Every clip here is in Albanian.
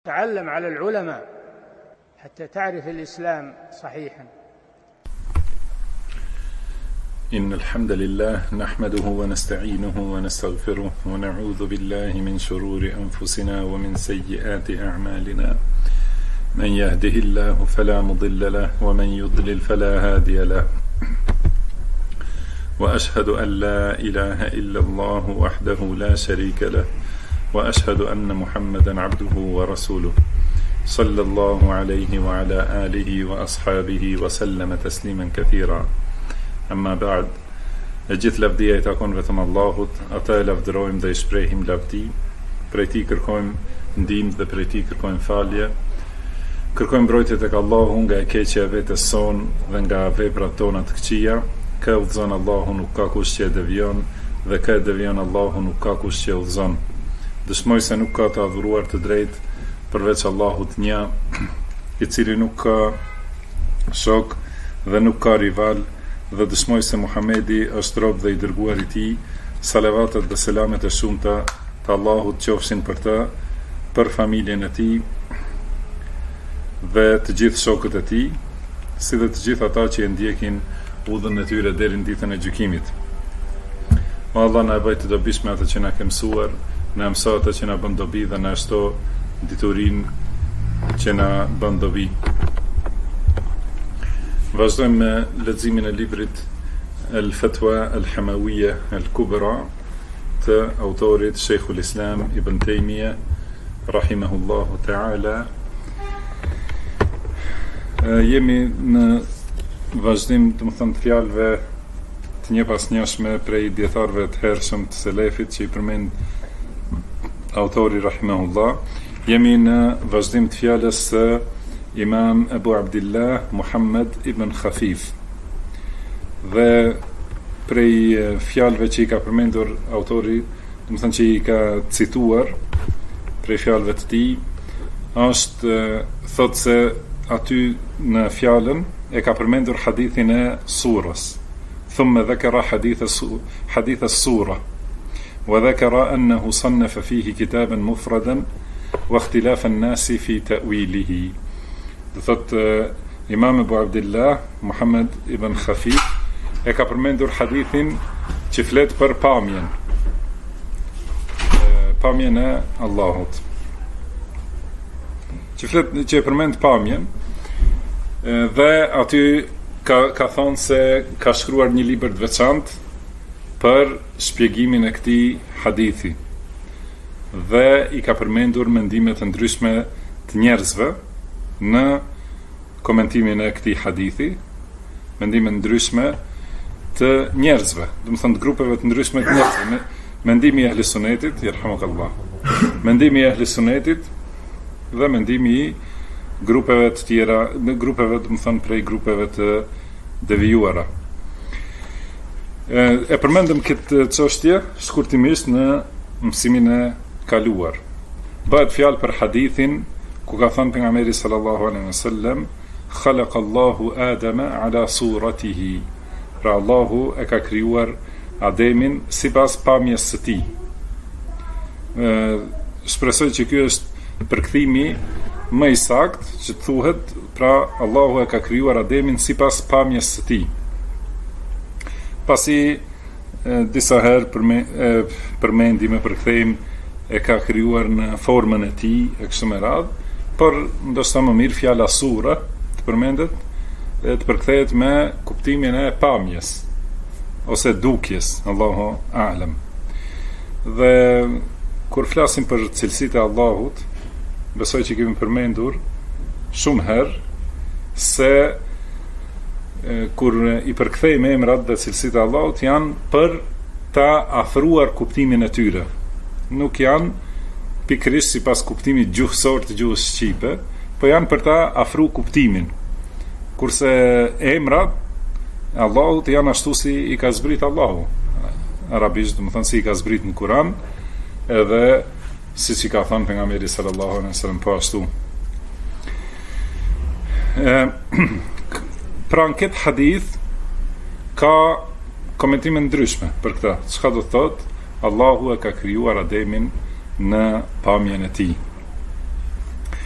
تعلم على العلماء حتى تعرف الإسلام صحيحا. إن الحمد لله نحمده ونستعينه ونستغفره ونعوذ بالله من شرور أنفسنا ومن سيئات أعمالنا. من يهده الله فلا مضل له ومن يضلل فلا هادي له. وأشهد أن لا إله إلا الله وحده لا شريك له وأشهد أن محمدا عبده ورسوله صلى الله عليه وعلى آله وأصحابه وسلم تسليما كثيرا. Amma ba'd, e gjithë lavdia I takon vetëm Allahut, ata e lavdërojmë dhe I shprehim lavdi, prej Tij kërkojmë ndihmë dhe prej Tij kërkojmë falje. Kërkojmë mbrojtje tek Allahu nga e keqja e vetes son dhe nga veprat tona të këqija. Kë udhëzon Allahu nuk ka kush që e devion dhe kë e devion Allahu nuk ka kush që e udhëzon. Dëshmoj se nuk ka të adhuruar të drejtë përveç Allahut një, I cili nuk ka shok dhe nuk ka rival. Dhe dëshmoj se Muhamedi është rob dhe I dërguar I Tij, salavatet dhe selamet e shumta të Allahut qofshin për të, për familjen e tij dhe të gjithë shokët e tij, si dhe të gjithë ata që e ndjekin udhën e tyre deri në ditën e gjykimit. O Allah, na e bëj të dobishme atë që na ke mësuar, na mëso atë që na bën dobi dhe na shto diturinë që na bën dobi. Vazhdojmë me leximin e librit Al-Fatwa Al-Hamawiyya Al-Kubra të autorit Sheikhul Islam Ibn Taymiyah rahimahullahu ta'ala. Jemi në vazhdim të thënë fjalëve të njëpasnjëshme prej dietarëve të hershëm të selefit që I përmend autori rahimahullah. Jemi në vazhdim të fjalës së Imam Abu Abdillah Muhammad ibn Khafif. Dhe prej fjalëve që I ka përmendur autori, do të thënë që I ka cituar prej fjalëve të tij, është thotë se aty në fjalën e ka përmendur hadithin e surës. Thumma dhakara hadith as-sura wa dhakara annahu sannafa fihi kitaban mufradan wa ikhtilaf an-nas fi ta'wilihi. Dhe thot Imam Abu Abdillah Muhammad ibn Khafif e ka përmendur hadithin që flet për pamjen e Allahut, që e përmend pamjen, dhe aty ka thonë se ka shkruar një libër të veçantë për shpjegimin e këtij hadithi dhe I ka përmendur mendime të ndryshme të njerëzve në komentimin e këtij hadithi, mendime ndryshme të njerëzve, do të thënë grupeve të ndryshme të njerëzve, mendimi I ahli sunetit, yerhamukallah, mendimi I ahli sunetit dhe mendimi I grupeve të tjera, grupeve, do të thënë prej grupeve të devijuara. E përmendëm këtë çështje shkurtimisht në mësimin e kaluar. Bëhet fjalë për hadithin ku ka thënë pejgamberi sallallahu alaihi wasallam, khalaqa Allahu Adama ala suratihi. Pra Allahu e ka krijuar Ademin sipas pamjes së tij. Shpresoj që ky është përkthimi më I saktë që thuhet, pra Allahu e ka krijuar Ademin sipas pamjes së tij. Pasi disa herë përmendim e përkthejmë e ka krijuar në formën e tij e kështu me radhë, por ndoshta më mirë fjala sura të përmendet e të përkthehet me kuptimin e pamjes ose dukjes, Allahu a'lam. Dhe kur flasim për cilësitë e Allahut, besoj që kemi përmendur shumë herë se kur I përkthejmë emrat dhe cilësitë e Allahut janë për ta afruar kuptimin e tyre. Nuk janë pikërisht sipas kuptimit gjuhësor të gjuhës shqipe, po janë për ta afru kuptimin. Kurse emrat e Allahut janë ashtu si I ka zbrit Allahu. Arabisht, do të thënë si I ka zbrit në Kur'an, edhe siç I ka thënë pejgamberi sallallahu alaihi wasallam po ashtu. Pra në këtë hadith ka komentime ndryshme për këtë. Çka do të thotë? Allahu e ka krijuar Ademin në pamjen e tij.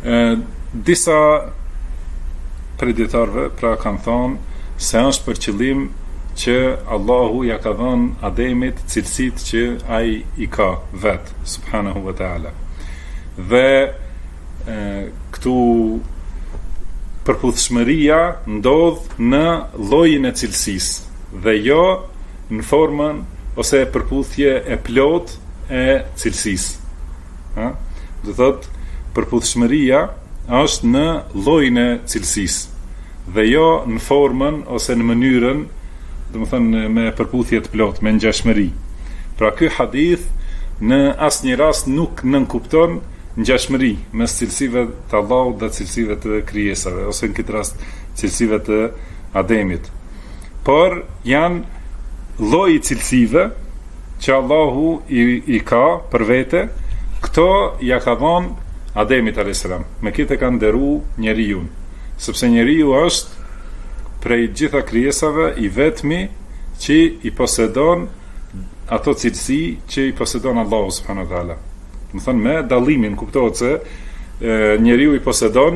Disa predietarve pra kanë thonë se është për qëllim që Allahu ja ka dhënë Ademit cilësitë që ai i ka vet, subhanahu wa taala. Dhe këtu përputhshmëria ndodh në llojin e cilësisë dhe jo në formën ose përputhje e plot e cilësisë. Do thotë përputhshmëria është në llojin e cilësisë dhe jo në formën ose në mënyrën, domethënë me përputhje të plot, me ngjashmëri. Pra ky hadith në asnjë rast nuk nënkupton ngjashmëri mes cilësive të Allahut dhe cilësive të krijesave, ose në këtë rast cilësive të Ademit. Por janë lloj cilësive që Allahu i ka për vete, këto ja ka dhënë Ademit a.s. Me këtë ka nderu njeriu, sepse njeriu është prej gjitha krijesave i vetmi që i posedon ato cilësi që i posedon Allahu subhanahu wa taala. Do të thonë me dallimin kuptohet se njeriu i posedon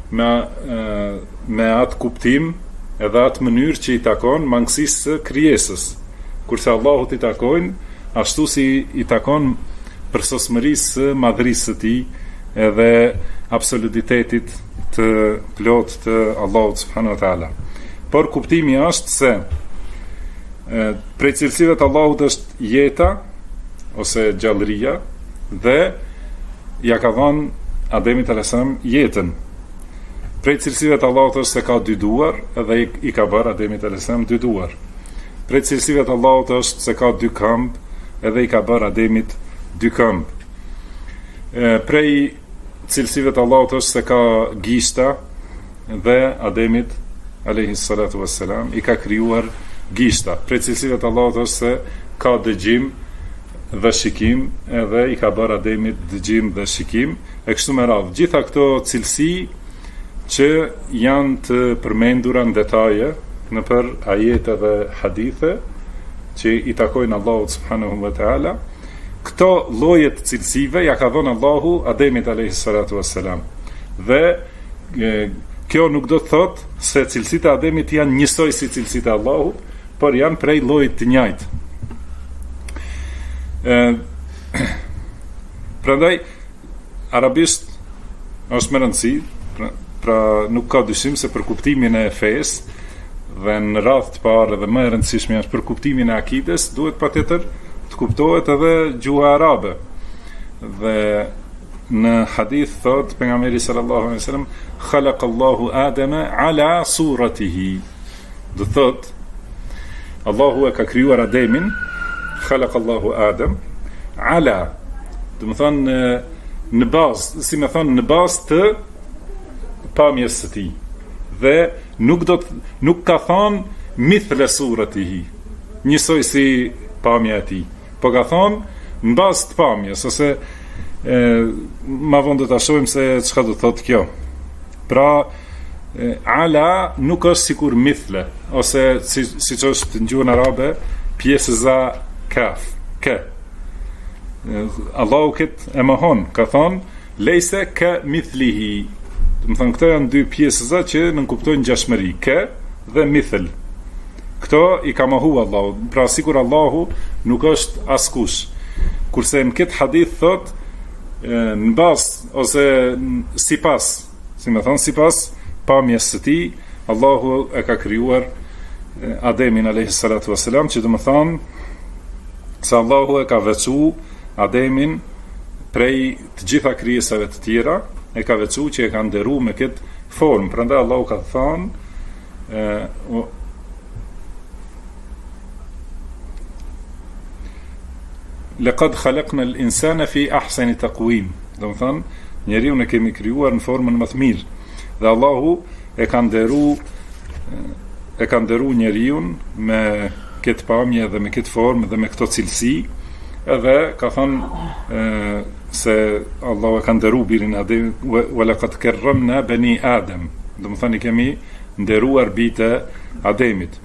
me atë kuptim edhe atë mënyrë që i takon mangësisë së krijesës, kurse Allahut i takojnë ashtu si i takon përsosmërisë së madhërisë së tij edhe absolutitetit të plot të Allahut subhanahu wa taala. Por kuptimi është se prej cilësive të Allahut është jeta ose gjallëria dhe ja ka dhënë Ademit a.s. jetën. Prej cilësive të Allahut është se ka dy duar edhe i ka bërë Ademit a.s. dy duar. Prej cilësive të Allahut është se ka dy këmbë edhe i ka bërë Ademit dy këmbë. Prej cilësive të Allahut është se ka gishta dhe Ademit alayhi salatu wassalam i ka krijuar gishta. Prej cilësive të Allahut është se ka dëgjim dhe shikim edhe i ka bërë Ademit dëgjim dhe shikim e kështu me radhë. Gjitha këto cilësi që janë të përmendura në detaje në për ajete dhe hadithe që i takojnë Allahut subhanahu wa taala, këto lloje të cilësive ja ka dhënë Allahu Ademit alayhi salatu wassalam. Dhe kjo nuk do të thotë se cilësitë e Ademit janë njësoj si cilësitë e Allahut, por janë prej llojit të njëjtë. Prandaj arabisht është më rëndësi, pra nuk ka dyshim se për kuptimin e fesë dhe në radhë të parë dhe më e rëndësishme është për kuptimin e akides, duhet patjetër të kuptohet edhe gjuha arabe. Dhe në hadith thot pejgamberi sallallahu alaihi wasallam khalaqallahu Adama ala suratihi. Do thot Allahu e ka krijuar Ademin, khalaqallahu Adam ala, do të thonë në bazë, si më thonë në bazë të pamjes së tij. Dhe nuk ka thonë mithla suratihi, njësoj si pamja e tij, po ka thonë në bazë të pamjes, ose ma vonë do ta shohim se çka do thotë kjo. Pra ala nuk është sikur mithla, ose siç është në gjuhën arabe pjesëza kaf, ka. Allahu këtë e mohon, ka thonë lejse ka mithlihi. Më thënë këto janë dy pjesëza që nënkuptojnë ngjashmëri, ka dhe mithl. Këto i ka mohu Allahu, pra sikur Allahu nuk është askush. Kurse në këtë hadith thot në bazë ose sipas, si më thon sipas pamjes së tij, Allahu e ka krijuar Ademin alayhi salatu wassalam, që do të thonë se Allahu e ka veçu Ademin prej të gjitha krijesave të tjera, e ka veçu që e ka nderu me këtë formë. Prandaj Allahu ka thënë laqad khalaqna al-insana fi ahsani taqwim. Do të thonë njeriu ne kemi krijuar në formën më të mirë. Dhe Allahu e ka nderu njeriu me këtë pamje dhe me këtë formë dhe me këto cilësi, edhe ka thënë se Allahu e ka nderu birin Adem, wa laqad karramna bani Adam. Do të thonë kemi nderuar bijtë Ademit.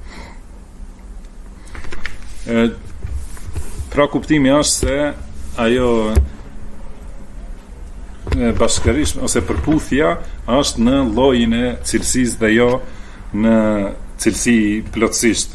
Pra kuptimi është se ajo bashkërisht ose përputhja është në llojin e cilësisë dhe jo në cilësi plotësisht.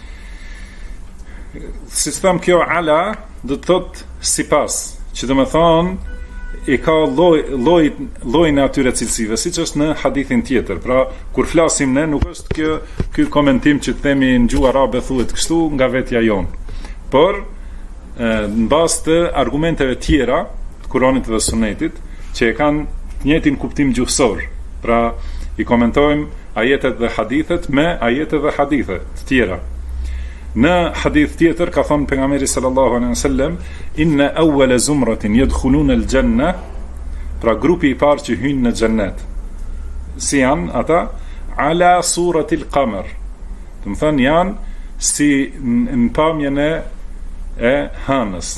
Si të them, kjo ala do të thot sipas, që do të thonë i ka llojin e atyre cilësive, siç është në hadithin tjetër. Pra kur flasim ne, nuk është ky komentim që themi në gjuhë arabe thuhet kështu nga vetja jon, por në bazë të argumenteve tjera të Kuranit dhe Sunetit që e kanë të njëjtin kuptim gjuhësor. Pra i komentojmë ajetet dhe hadithet me ajetet dhe hadithe të tjera. Në hadith tjetër ka thënë pejgamberi sallallahu alaihi wasallam, inna awwala zumratin yadkhuluna al-janna, pra grupi i parë që hyn në xhennet. Si janë ata? Ala surati al-qamar. Do të thonë janë si në pamjen e hënës.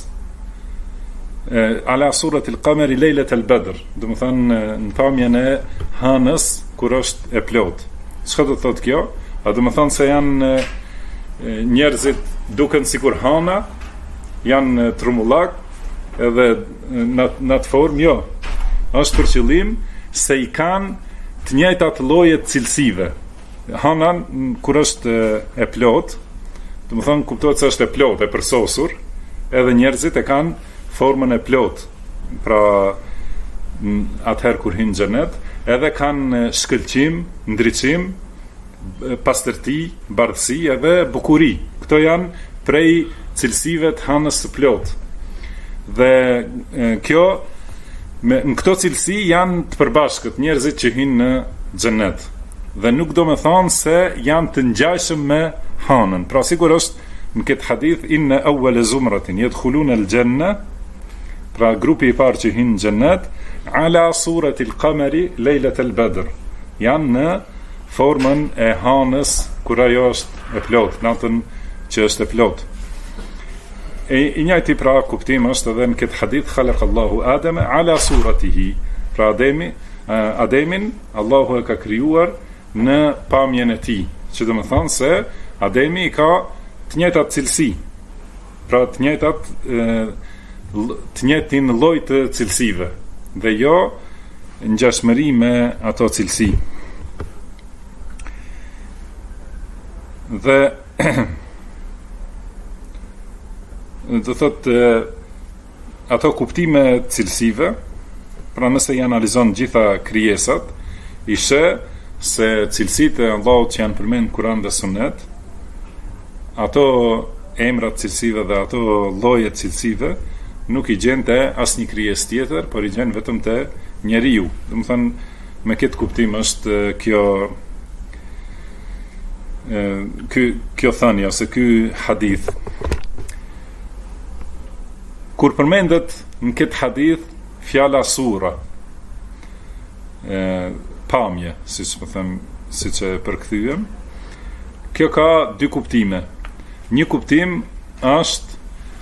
Ala surati al-qamar lejlet al-badr. Do të thonë në pamjen e hënës kur është e plot. Çka do të thotë kjo? A do të thonë se janë njerëzit duken sikur hana, janë trumullak edhe në atë formë, jo. Është për qëllim se i kanë të njëjtat lloje cilësive. Hana kur është e plot, do të thonë kuptohet se është e plot, e përsosur, edhe njerëzit e kanë formën e plot. Pra atëherë kur hyjnë në xhenet, edhe kanë shkëlqim, ndriçim, pastërti, bardhësi edhe bukuri. Këto janë prej cilësive të hanës së plot. Dhe kjo në këto cilësi janë të përbashkët njerëzit që hyjnë në xhenet. Dhe nuk do me thonë se janë të ngjajshëm me hanën. Pra sigurisht në këtë hadith, inna awwala zumratin yadkhuluna al-janna, pra grupi i parë që hyjnë në xhenet, ala surati al-qamari lejlet al-badr. Janë në formën e hanës kur ajo është e plot, natën që është e plot. I njëjti pra kuptim është edhe në këtë hadith, khalaqallahu Adama ala suratihi. Pra Ademin Allahu e ka krijuar në pamjen e tij, që do të thonë se Ademi ka të njëjtat cilësi. Pra të njëjtin lloj të cilësive dhe jo ngjashmëri me ato cilësi. Dhe do thotë ato kuptime cilësive, pra nëse i analizon gjitha krijesat, i sheh se cilësitë e Allahut që janë përmendur në Kur'an dhe Sunet, ato emrat cilësive dhe ato llojet cilësive nuk i gjen te asnjë krijesë tjetër, por i gjen vetëm te njeriu. Do të thonë me këtë kuptim është kjo thënie ose ky hadith. Kur përmendet në këtë hadith fjala sura, pamje, siç e përkthyem, kjo ka dy kuptime. Një kuptim është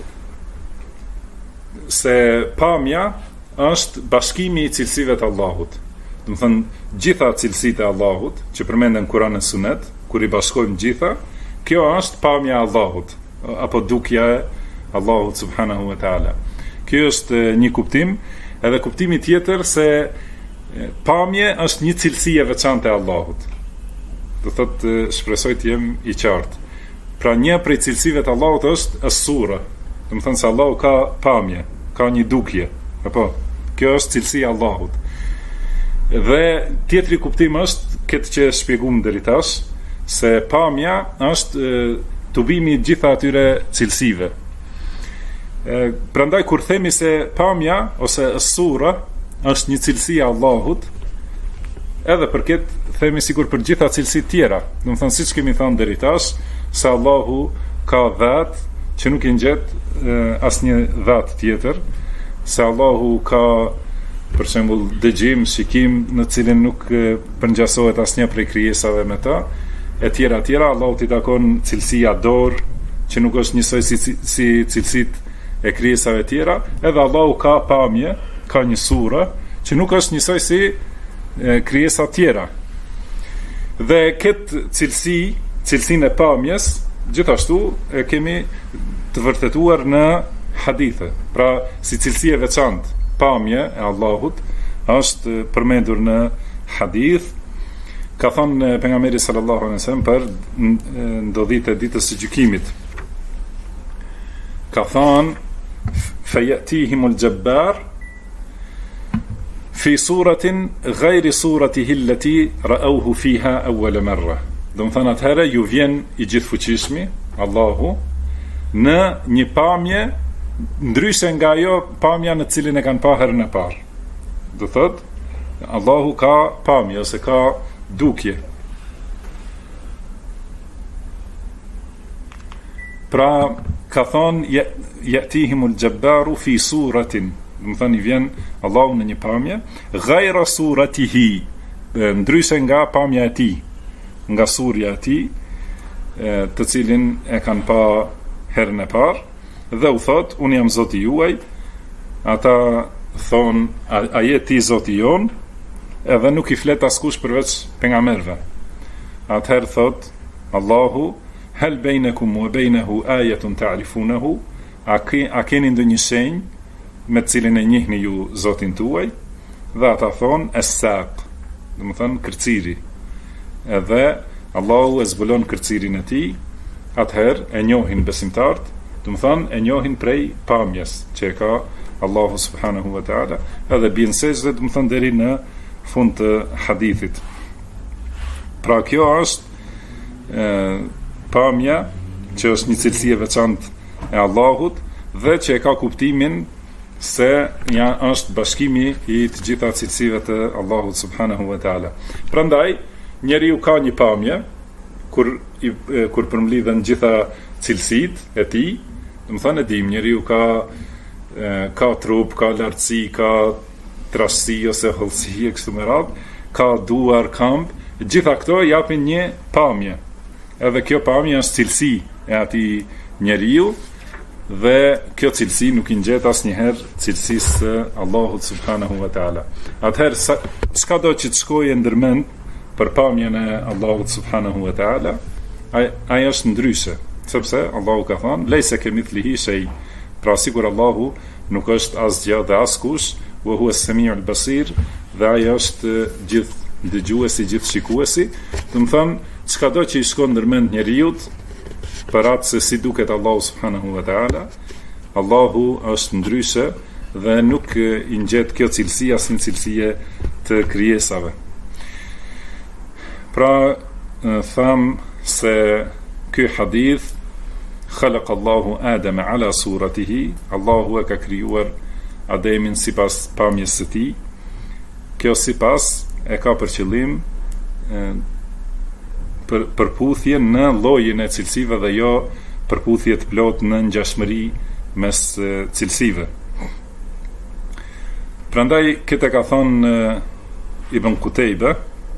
se pamja është bashkimi i cilësive të Allahut. Do të thënë gjitha cilësitë e Allahut që përmenden në Kur'an e Sunet, kur i bashkojmë gjitha, kjo është pamja e Allahut apo dukja e Allahut subhanahu wa taala. Kjo është një kuptim, edhe kuptimi tjetër se pamje është një cilësi e veçantë e Allahut. Do thotë shpresoj të jem i qartë. Pra një prej cilësive të Allahut është as-sura. Do të thonë se Allahu ka pamje, ka një dukje, apo kjo është cilësia e Allahut. Dhe tjetri kuptim është këtë që shpjeguam deri tash, se pamja është tubimi i gjitha atyre cilësive. Prandaj kur themi se pamja ose as-sura është një cilësi e Allahut, edhe për këtë themi sikur për gjitha cilësitë tjera. Do të thonë siç kemi thënë deri tash, se Allahu ka dhat që nuk i ngjet asnjë dhat tjetër, se Allahu ka për shembull dëgjim, shikim në cilin nuk përngjasohet asnjë prej krijesave me ta, e tjera, Allahu t'i takon cilësia dorë, që nuk është njësoj si cilësitë e krijesave tjera, edhe Allahu ka pamje, ka një sura, që nuk është njësoj si krijesa tjera. Dhe këtë cilësinë e pamjes, gjithashtu e kemi të vërtetuar në hadithe. Pra, si cilësi e veçantë, pamje e Allahut, është përmendur në hadith. Ka thënë pejgamberi sallallahu alaihi wasallam për ndodhitë e ditës së gjykimit. Ka thënë fayatihimul jabbar fi suratin ghayri suratihi allati ra'awhu fiha awwal marra. Do të thonë atëherë ju vjen i gjithfuqishmi Allahu në një pamje ndryshe nga ajo pamja në cilin e kanë pa herën e parë. Do thot Allahu ka pamje ose ka dukje. Pra ka thonë yatihimul jabbaru fi suratin, do të thonë i vjen Allahu në një pamje ghayra suratihi, ndryshe nga pamja e tij, nga surja e tij, të cilin e kanë pa herën e parë, dhe u thot unë jam Zoti juaj. Ata thon a je ti Zoti jon, edhe nuk i flet askush përveç pejgamberëve. Atëherë thot Allahu hal bainakum wa bainahu ayatun ta'rifunahu, a keni ndonjë shenjë me të cilin e njihni ju Zotin tuaj? Dhe ata thon as-saq, do të thonë kërciri. Edhe Allahu e zbulon kërcirin e tij. Atëherë e njohin besimtarët, do të thonë e njohin prej pamjes që e ka Allahu subhanahu wa taala, edhe bien sejdë, do të thonë deri në fund të hadithit. Pra kjo është pamja që është një cilësi e veçantë e Allahut dhe që e ka kuptimin se është bashkimi i të gjitha cilësive të Allahut subhanahu wa taala. Prandaj njeriu ka një pamje kur përmlidhen gjitha cilësitë e tij. Do të thonë dim njeriu ka trup, ka lartësi, ka trashësi ose hollësi kështu me radhë, ka duar, këmbë, gjitha këto japin një pamje. Edhe kjo pamje është cilësi e atij njeriu, dhe kjo cilësi nuk i ngjet asnjëherë cilësisë së Allahut subhanahu wa taala. Atëherë çka do që të shkojë ndërmend për pamjen e Allahut subhanahu wa taala, ai është ndryshe, sepse Allahu ka thënë leysa kemithlihi shay, pra sigur Allahu nuk është asgjë dhe askush, wa huwa as-sami'ul basir, dhe ai është gjithë dëgjuesi, gjithë shikuesi. Do të thonë çka do që i shkon ndërmend njeriu për atë se si duket Allahu subhanahu wa taala, Allahu është ndryshe dhe nuk i ngjet kjo cilësi as një cilësie të krijesave. Pra tham se ky hadith khalaqa Allahu Adama ala suratihi, Allahu e ka krijuar Ademin sipas pamjes së tij. Kjo sipas e ka për qëllim përputhje në llojin e cilësive dhe jo përputhje të plot në ngjashmëri mes cilësive. Prandaj këtë ka thonë Ibn Qutayba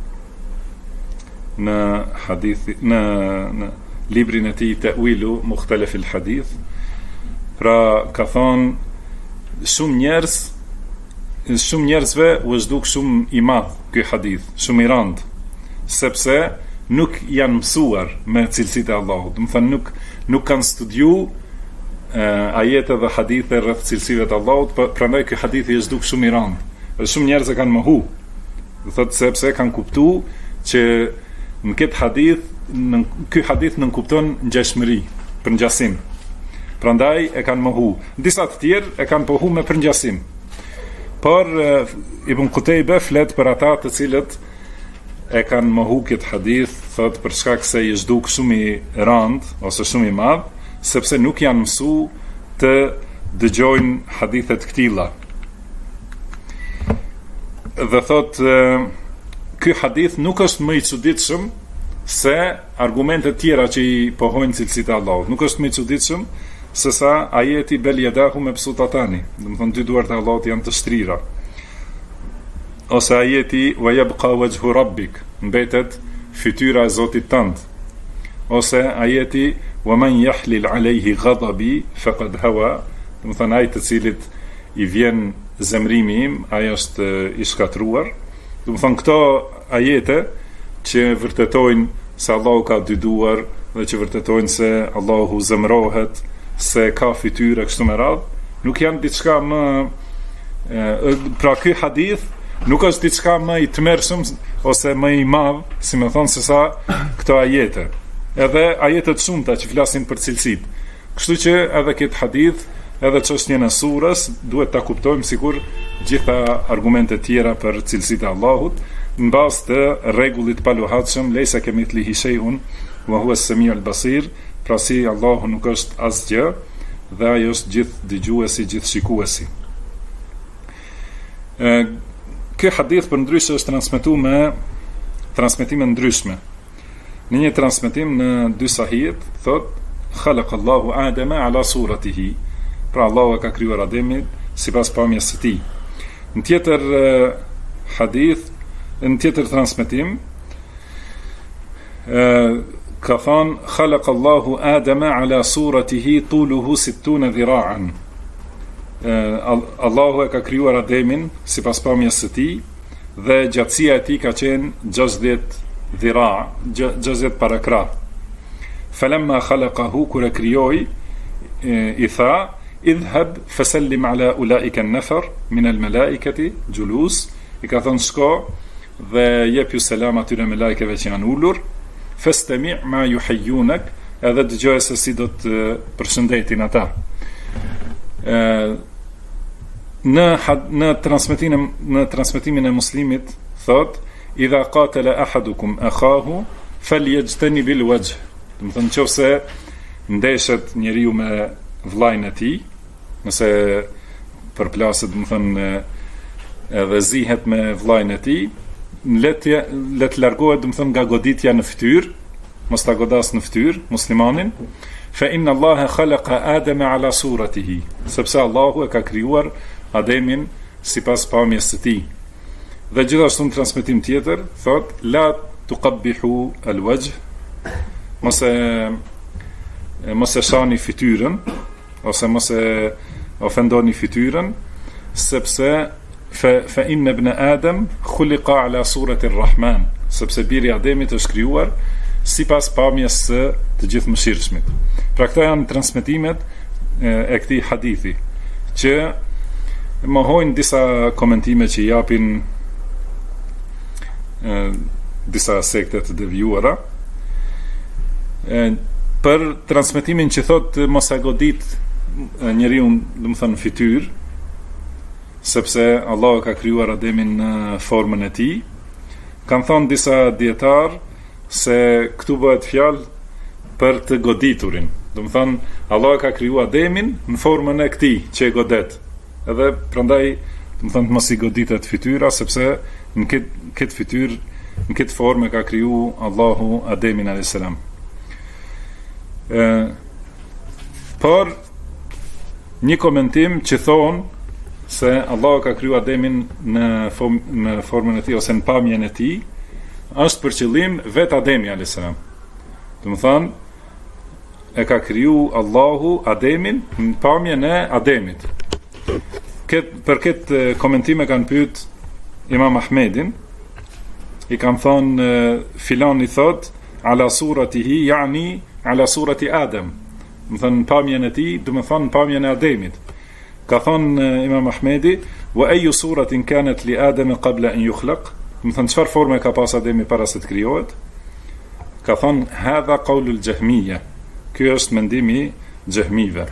në hadith, në librin e tij Ta'wilu Mukhtalaf al-Hadith. Pra ka thonë shumë njerëzve u zhduk shumë i madh ky hadith, shumë i rënd, sepse nuk janë mësuar me cilësitë e Allahut. Do të thënë nuk kanë studiuar ajete dhe hadithe rreth cilësive të Allahut, prandaj ky hadith i zhduk shumë i rënd. Dhe shumë njerëz e kanë mohu. Do thotë sepse kanë kuptuar që në ky hadith nuk kupton ngjashmëri, për ngjasim. Prandaj e kanë mohu. Disa të tjerë e kanë pohu me përngjasim. Por Ibn Qutayba flet për ata të cilët e kanë mohu këtë hadith, thot për shkak se i zhduk shumë i rënd ose shumë i madh, sepse nuk janë mësuar të dëgjojnë hadithet këtilla. Dhe thot ky hadith nuk është më i çuditshëm se argumentet tjera që i pohojnë cilësitë e Allahut. Nuk është më i çuditshëm se sa ajeti bel yadahu mabsutatani, do të thonë dy duart e Allahut janë të shtrira. Ose ajeti wa yabqa wajhu rabbik, mbetet fytyra e Zotit tënd. Ose ajeti wa man yahlil alayhi ghadabi faqad hawa, do të thonë ai të cilit i vjen zemrimi im, ai është i shkatruar. Do të thonë këto ajete që vërtetojnë se Allahu ka dy duar dhe që vërtetojnë se Allahu zemrohet, se ka fytyrë kështu me radhë, nuk janë diçka më pra ky hadith nuk është diçka më i tmerrshëm ose më i madh, si më thon, se sa këto ajete. Edhe ajetet shumëta që flasin për cilësitë. Kështu që edhe këtë hadith, edhe çështjen e surës, duhet ta kuptojmë sikur gjitha argumentet tjera për cilësitë e Allahut, në bazë të rregullit pa lohatshëm, leysa kemithlihi shay'un wa huwa as-sami'ul basir, pra si Allahu nuk është asgjë dhe ai është gjithë dëgjuesi, gjithë shikuesi. Ky hadith për ndryshe është transmetuar me transmetime ndryshme. Në një transmetim në dy sahihet thot khalaqa Allahu Adama ala suratihi. Pra Allahu ka krijuar Ademin sipas pamjes së tij. Në tjetër hadith, në tjetër transmetim ka thënë khalaqa Allahu Adama ala suratihi tuluhu 60 dhira'an. Allahu e ka krijuar Ademin sipas pamjes së tij dhe gjatësia e tij ka qenë 60 dhira', 60 parakra. Falamma khalaqahu, kur e krijoi, i tha idhhab fasallim ala ulaika an-nafar min al-malaikati julus, i ka thënë shko dhe jep ju selam atyre me lajkeve që janë ulur, fastami' ma yuhayyunak, edhe dëgjoj se si do të përshëndetin ata. Në transmetimin e Muslimit thot idha qatala ahadukum akhahu falyajtani bil wajh. Do të thonë nëse ndeshet njeriu me vllajën e tij, nëse përplaset, do të thonë edhe zihet me vllajën e tij, le të largohet, do të thonë, nga goditja në fytyrë, mos ta godas në fytyrë muslimanin, fa inna Allaha khalaqa Adama ala suratihi, sepse Allahu e ka krijuar Ademin sipas pamjes së tij. Dhe gjithashtu në transmetim tjetër thot la tuqabbihu al-wajh, mos e shani fytyrën ose mos e ofendoni fytyrën, sepse fa inna ibn Adam khuliqa ala surati ar-Rahman, sepse biri Ademit është krijuar sipas pamjes së të gjithëmëshirshmit. Pra këto janë transmetimet e këtij hadithi, që mohojnë disa komentime që japin disa sekte të devijuara për transmetimin që thot mos e godit njeriu, do të thonë, fytyrë, sepse Allahu ka krijuar Ademin në formën e tij. Kan thonë disa dietar se këtu bëhet fjalë për të goditurin. Do të thonë Allahu ka krijuar Ademin në formën e këtij që e godet. Edhe prandaj, do të thonë, mos i goditet fytyra, sepse në këtë fytyrë, në këtë formë ka kriju Allahu Ademin a.s. Por një komentim që thonë se Allahu ka kriju Ademin në formën e tij ose në pamjen e tij, është për qëllim vetë Ademi a.s. Do të thonë, e ka kriju Allahu Ademin në pamjen e Ademit. Për këtë komentime kanë pyet Imam Ahmedin, i kanë thonë filan i thot ala suratihi, yani ala surati Adam, më thonë pamjen e tij, do të thonë pamjen e Ademit. Ka thonë Imam Ahmedi wa ayu suratin kanat li Adam qabla an yukhlaq, do të thonë çfarë forme ka pas Ademi para se të krijohet. Ka thonë hadha qawlul jahmiyya, ky është mendimi xehmive.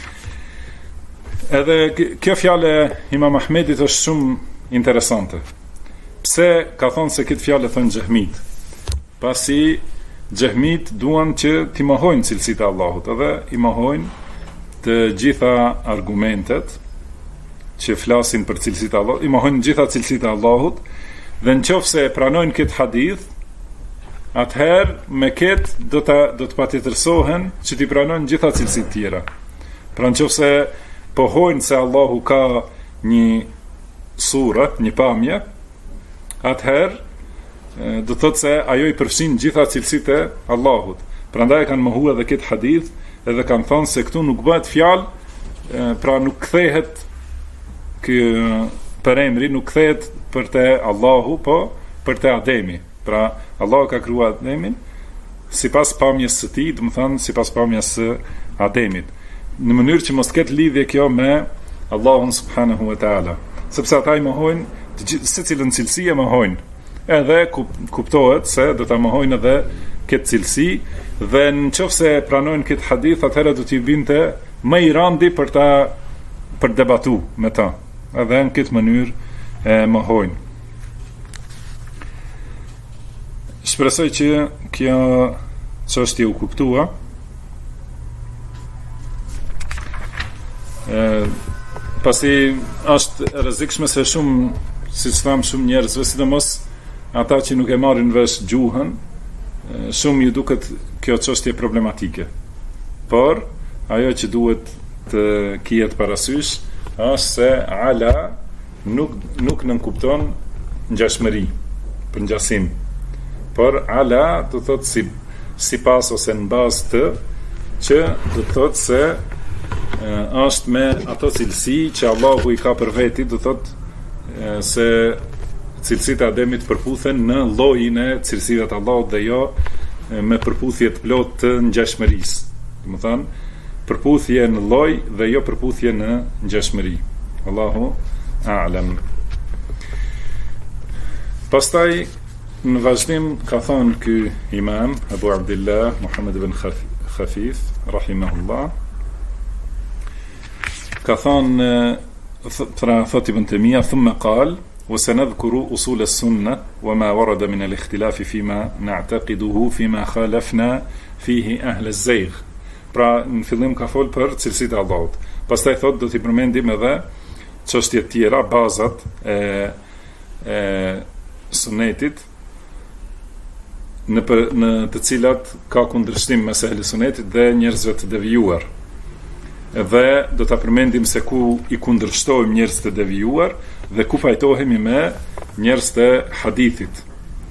Edhe kjo fjalë Imam Ahmedit është shumë interesante. Pse ka thonë se këtë fjalë thonë xehmit? Pasi xehmit duan që t'i mohojnë cilësitë e Allahut, edhe i mohojnë të gjitha argumentet që flasin për cilësitë e Allahut, i mohojnë gjitha cilësitë e Allahut, dhe nëse e pranojnë këtë hadith, atëherë me këtë do të patjetërsohen që t'i pranojnë gjitha cilësitë tjera. Pra nëse pohojnë se Allahu ka një sura, një pamje, atëherë do të thotë se ajo i përfshin gjitha cilësitë e Allahut. Prandaj kanë mohuar edhe këtë hadith, edhe kanë thënë se këtu nuk bëhet fjalë, pra nuk kthehet ky për emri, nuk kthehet për te Allahu, po për te Ademi. Pra Allahu ka krijuar Ademin sipas pamjes së tij, do të thonë sipas pamjes së Ademit, në mënyrë që mos ketë lidhje kjo me Allahun subhanahu wa taala, sepse ata i mohojnë secilën cilësi e mohojnë. Edhe kuptohet se do ta mohojnë edhe këtë cilësi, dhe nëse pranojnë këtë hadith, atëherë do t'i binte më i randi për debatu me ta. Edhe në këtë mënyrë e mohojnë. Shpresoj që kjo çështje u kuptua. Pasi është rrezikshme se shumë, siç tham, shumë njerëzve, sidomos ata që nuk e marrin vesh gjuhën, shumë ju duket kjo çështje problematike. Por ajo që duhet të kihet parasysh është se ala nuk nënkupton ngjashmëri, për ngjasim. Por ala do thotë sipas ose në bazë të, që do thotë se është me ato cilësi që Allahu i ka për veti, do thotë se cilësitë e Ademit përputhen në llojin e cilësive të Allahut dhe jo me përputhje të plotë të ngjashmërisë. Domethënë, përputhje në lloj dhe jo përputhje në ngjashmëri. Allahu a'lam. Pastaj në vazhdim ka thonë ky imam Abu Abdullah Muhammad ibn Khafif rahimahullah, ka thonë thot ibn Taymiyah thumma qal وسنذكر أصول السنة وما ورد من الاختلاف فيما نعتقده فيما خالفنا فيه أهل الزيغ. Pra në fillim ka fol për cilësitë e Allahut. Pastaj thot do t'i përmendim edhe çështje të tjera, bazat e sunetit në të cilat ka kundërshtim mes ehli sunetit dhe njerëzve të devijuar. Dhe do ta përmendim se ku i kundërshtojmë njerëz të devijuar dhe ku fajtohemi me njerëz të hadithit.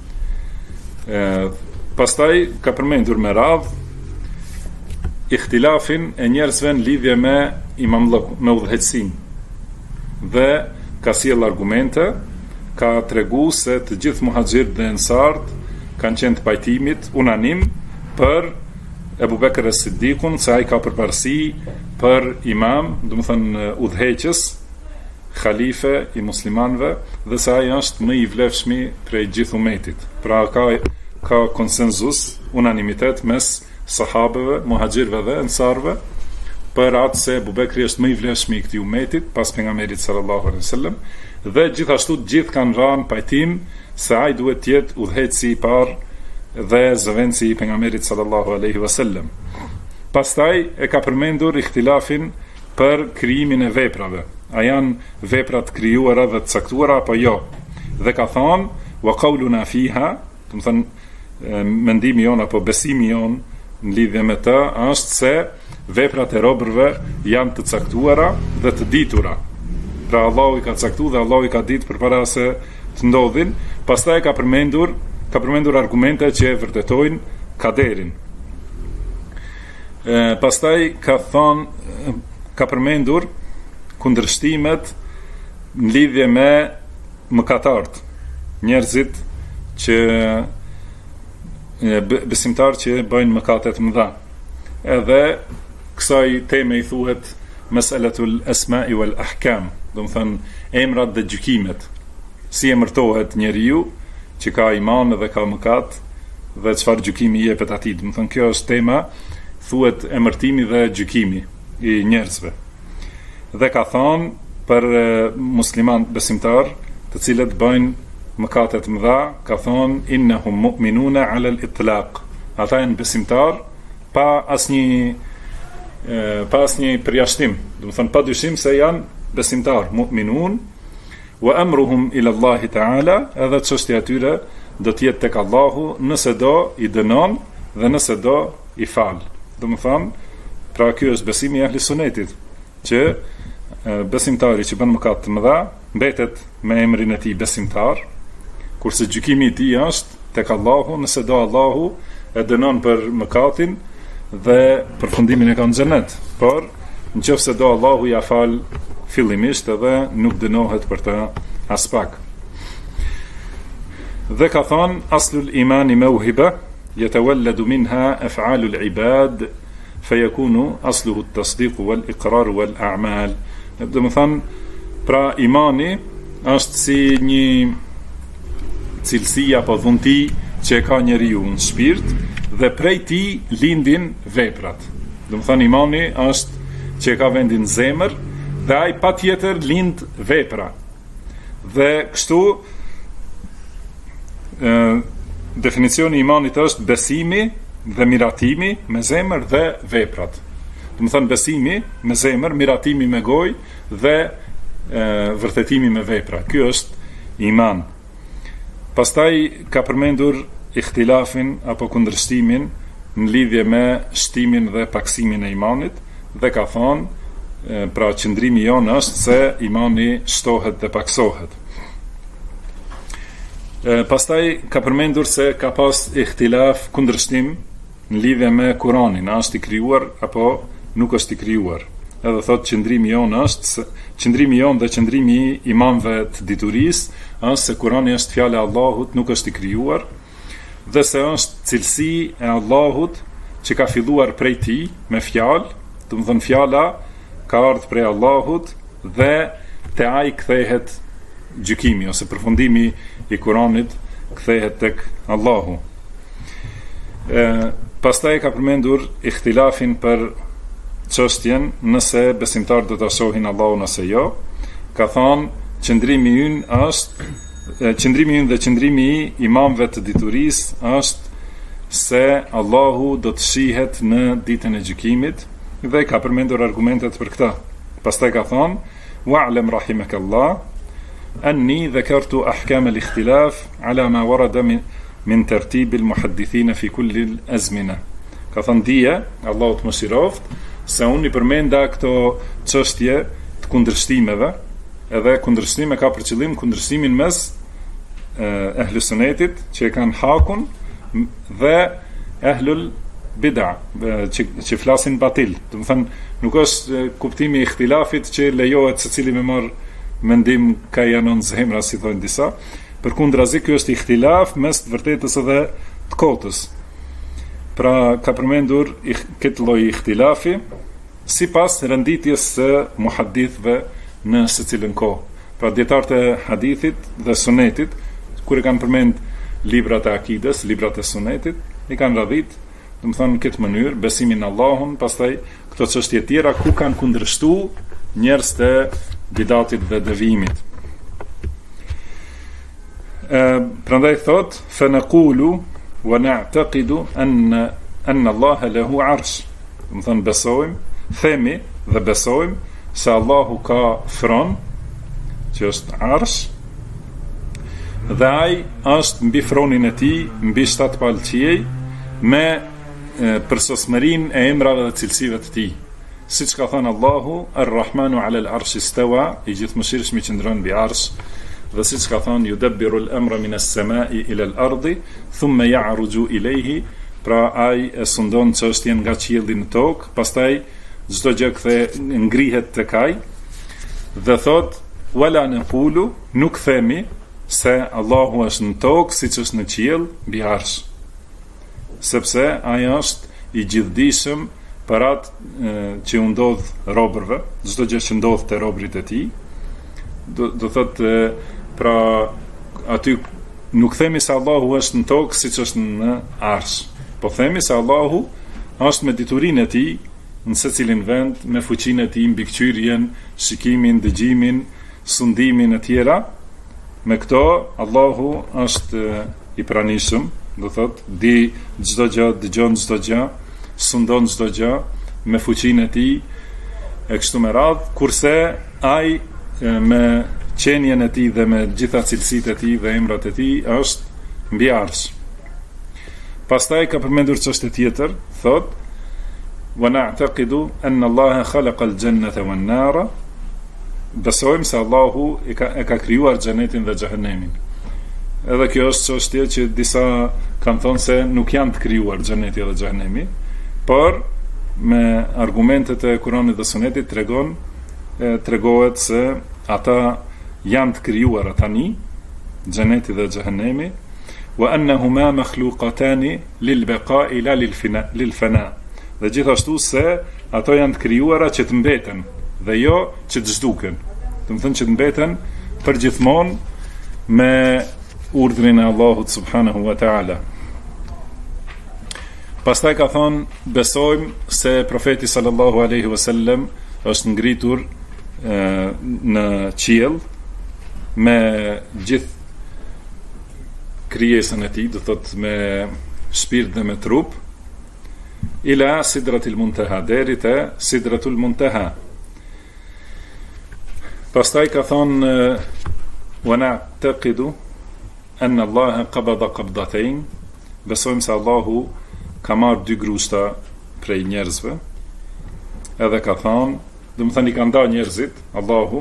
Pastaj ka përmendur me radhë ihtilafin e njerëzve në lidhje me imamllëk, me udhëheqësinë. Dhe ka sjell argumente, ka tregu se të gjithë muhaxhirët dhe ensart kanë qenë të pajtimit unanim për Ebu Bekr as-Siddiqun, se ai ka përparësi për imam, domethënë udhëheqës, khalife i muslimanëve, dhe se ai është më i vlefshmi prej gjithë umetit. Pra ka konsenzus, unanimitet mes sahabëve, muhaxhirëve dhe ensarëve për atë se Ebu Bekri është më i vlefshmi i këtij umetit pas pejgamberit sallallahu alaihi wasallam, dhe gjithashtu të gjithë kanë rënë pajtim se ai duhet të jetë udhëheqësi i parë dhe zëvendësi i pejgamberit sallallahu alaihi wasallam. Pastaj e ka përmendur ihtilafin për krijimin e veprave. A janë vepra të krijuara dhe të caktuara apo jo? Dhe ka thonë wa qawluna fiha, do të thonë mendimi jon apo besimi jon në lidhje me të është se veprat e robërve janë të caktuara dhe të ditura. Pra Allahu i ka caktuar dhe Allahu i ka ditë përpara se të ndodhin. Pastaj ka përmendur argumente që e vërtetojnë kaderin. Pastaj ka përmendur kundërshtimet në lidhje me mëkatarët, njerëzit që besimtar që bëjnë mëkate të mëdha. Edhe kësaj teme i thuhet mes'alatul asma'i wal ahkam, do të thënë emrat dhe gjykimet. Si emërtohet njeriu që ka iman dhe ka mëkat dhe çfarë gjykimi i jepet atij. Do të thënë kjo është tema, thuhet emërtimi dhe gjykimi i njerëzve. Dhe ka thonë për musliman besimtar të cilët bëjnë mëkate të mëdha, ka thonë innahum mu'minuna 'ala al-itlaq. Ata janë besimtar pa asnjë përjashtim. Do të thonë pa dyshim se janë besimtar, mu'minun, wa amruhum ila Allah ta'ala, edhe çështja e tyre do të jetë tek Allahu, nëse do i dënon dhe nëse do i fal. Do të thonë, pra ky është besimi i ahli sunetit, që besimtari që bën mëkat të mëdha mbetet me emrin e tij besimtar, kurse gjykimi i tij është tek Allahu, nëse do Allahu e dënon për mëkatin dhe përfundimin e ka në xhenet. Por nëse do Allahu ja fal fillimisht edhe nuk dënohet për të as pak. Dhe ka thonë aslul imani mawhiba yatawalladu minha af'alul ibad fayakunu asluhu at-tasdiq wal iqrar wal a'mal. Do të thonë, pra imani është si një cilësi apo dhunti që e ka njeriu në shpirt dhe prej tij lindin veprat. Do të thonë imani është që e ka vendin në zemër dhe ai patjetër lind vepra. Dhe kështu definicioni i imanit është besimi dhe miratimi me zemër dhe veprat. Do të thonë besimi me zemër, miratimi me gojë dhe vërtetimi me vepra. Ky është iman. Pastaj ka përmendur ihtilafin apo kundërshtimin në lidhje me shtimin dhe paksimin e imanit dhe ka thonë pra qëndrimi jonë është se imani shtohet dhe paksohet. Pastaj ka përmendur se ka pas ihtilaf kundërshtim në lidhje me Kur'anin, a është i krijuar apo nuk është i krijuar. Edhe thot qëndrimi jonë dhe qëndrimi i imamëve të diturisë është se Kurani është fjala e Allahut, nuk është i krijuar, dhe se është cilësi e Allahut që ka filluar prej tij me fjalë, do të thonë fjala ka ardhur prej Allahut dhe te ai kthehet gjykimi ose përfundimi i Kuranit kthehet tek Allahu. Pastaj ka përmendur ihtilafin për çështjen nëse besimtarët do ta shohin Allahun ose jo. Ka thënë qëndrimi ynë dhe qëndrimi i imamëve të diturisë është se Allahu do të shihet në ditën e gjykimit dhe ka përmendur argumentet për këtë. Pastaj ka thënë wa'lam rahimakallah anni dhakartu ahkam al-ikhtilaf ala ma warada min tartib al-muhaddithin fi kulli al-azmina. Ka thënë dije, Allahu të mëshiroft, se unë i përmenda këto çështje të kundërshtimeve, edhe kundërshtime ka për qëllim kundërshtimin mes ehlus sunetit që e kanë hakun dhe ehlul bid'a që flasin batil. Do të thënë nuk është kuptimi i ihtilafit që lejohet secili me marr mendim ka janon zemra si thonë disa. Përkundrazi ky është ihtilaf mes të vërtetës edhe të kotës. Pra ka përmendur këtë lloj ihtilafi sipas renditjes së muhaddithëve në secilën kohë. Pra dietarët e hadithit dhe sunetit, kur e kanë përmend librat e akides, librat e sunetit, i kanë radhit, do të thonë në këtë mënyrë, besimin në Allahun, pastaj këto çështje tjera ku kanë kundërshtuar njerëz të bidatit dhe devijimit. Prandaj thot fa naqulu wa na'taqidu anna Allah lahu arsh. Do të thonë besojmë, themi dhe besojmë se Allahu ka fron, që është arsh, dhe ai është mbi fronin e tij, mbi 7 palë qiej, me përsosmërinë e emrave dhe cilësive të tij. Siç ka thënë Allahu, Ar-Rahmanu 'ala al-'arshi istawa, i gjithëmshirshëm i qëndron mbi arsh. Dhe siç ka thënë yudabbiru al-amra min as-sama'i ila al-ardi thumma ya'ruju ilayhi, pra ai e sundon çështjen nga qielli në tokë, pastaj çdo gjë ngrihet tek ai dhe thot wala naqulu, nuk themi se Allahu është në tokë siç është në qiell mbi arsh, sepse ai është i gjithdijshëm për atë që u ndodh robërve, çdo gjë që ndodh te robrit e tij. Do thot pra aty nuk themi se Allahu është në tokë siç është në arsh, po themi se Allahu është me diturinë e tij në secilin vend, me fuqinë e tij, mbikëqyrjen, shikimin, dëgjimin, sundimin e tjera. Me këto Allahu është i pranishëm, do thot di çdo gjë, dëgjon çdo gjë, sundon çdo gjë me fuqinë e tij e kështu me radhë, kurse ai me qenjen e tij dhe me gjitha cilësitë e tij dhe emrat e tij është mbi arsh. Pastaj ka përmendur çështje tjetër, thot wa na'taqidu anna Allaha khalaqa al-jannata wan-nara, besojmë se Allahu e ka krijuar xhenetin dhe xhehenemin. Edhe kjo është çështje që disa kanë thënë se nuk janë të krijuar xheneti dhe xhehenemi, por me argumentet e Kuranit dhe Sunetit tregohet se ata janë të krijuara tani, xheneti dhe xhehenemi, wa annahuma makhluqatan lil-baqa'i la lil-fana. Dhe gjithashtu se ato janë të krijuara që të mbeten dhe jo që të zhduken. Do të thonë që të mbeten përgjithmonë me urdhrin e Allahut subhanahu wa ta'ala. Pastaj ka thonë, besojmë se profeti sallallahu alaihi wasallam është ngritur në qiell me gjithë krijesën e tij, do thotë me shpirt dhe me trup, ila sidratil muntaha, deri te sidratul muntaha. Pastaj ka thonë, wa na'taqidu anna Allaha qabada qabdatayn, besojmë se Allahu ka marrë 2 grushta prej njerëzve, edhe ka thonë, do të thënë i ka nda njerëzit Allahu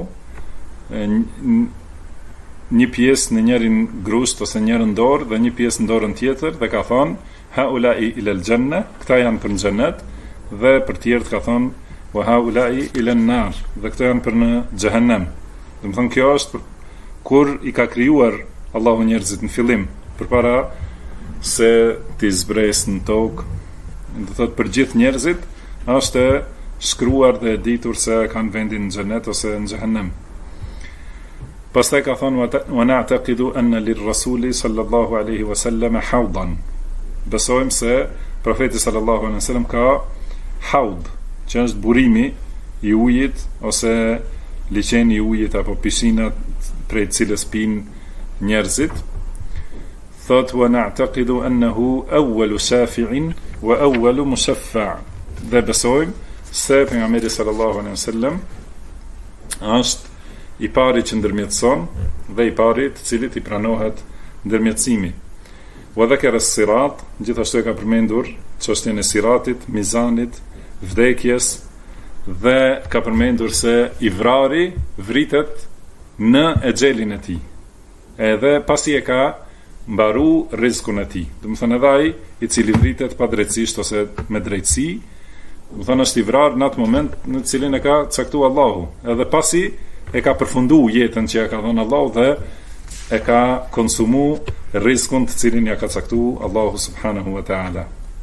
një pjesë në njërin grusht ose njërin dorë dhe një pjesë në dorën tjetër, dhe ka thonë haulai ila al-janna, këta janë për në xhenet, dhe për tjerët ka thonë wa haulai ila an-nar, dhe këta janë për në xhehenem. Do të thënë kjo është kur i ka krijuar Allahu njerëzit në fillim, përpara se t'i zbresë në tokë, do thotë për gjithë njerëzit është shkruar dhe ditur se kanë vendin në xhenet ose në xhehenem. Pastaj ka thonë wa na'taqidu anna lir-rasuli sallallahu alaihi wasallam hawdan. Besojmë se profeti sallallahu alaihi wasallam ka haud, që është burimi i ujit ose liçeni i ujit apo piscina prej cilës pinë njerëzit. Thot wa na'taqidu annahu awwalu shafi'in wa awwalu mushaffa'. Dhe besojmë se pejgamberi sallallahu alaihi wasallam është i pari që ndërmjetëson dhe i pari të cilit i pranohet ndërmjetësimi. Wa dhakara as-sirat, gjithashtu e ka përmendur çështjen e siratit, mizanit, vdekjes, dhe ka përmendur se i vrari vritet në exhelin e tij. Edhe pasi e ka mbaru rrezikun e tij. Do të thënë edhe ai i cili vritet pa drejtësisht ose me drejtësi, do të thënë është i vrarë në atë moment në cilin e ka caktuar Allahu. Edhe pasi e ka përfundu jetën që ja ka dhënë Allahu dhe e ka konsumu rrezikun të cilin ja ka caktuar Allahu subhanahu wa ta'ala.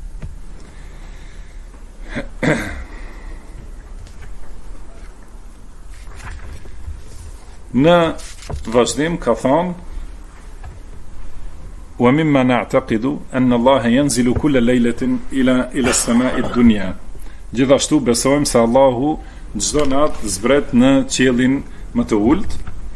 Në vazhdim ka thonë wa mimma na'taqidu anna Allaha yanzilu kulla laylatin ila as-sama'i ad-dunya. Gjithashtu besojmë se Allahu çdo natë zbret në qiellin më të ulët,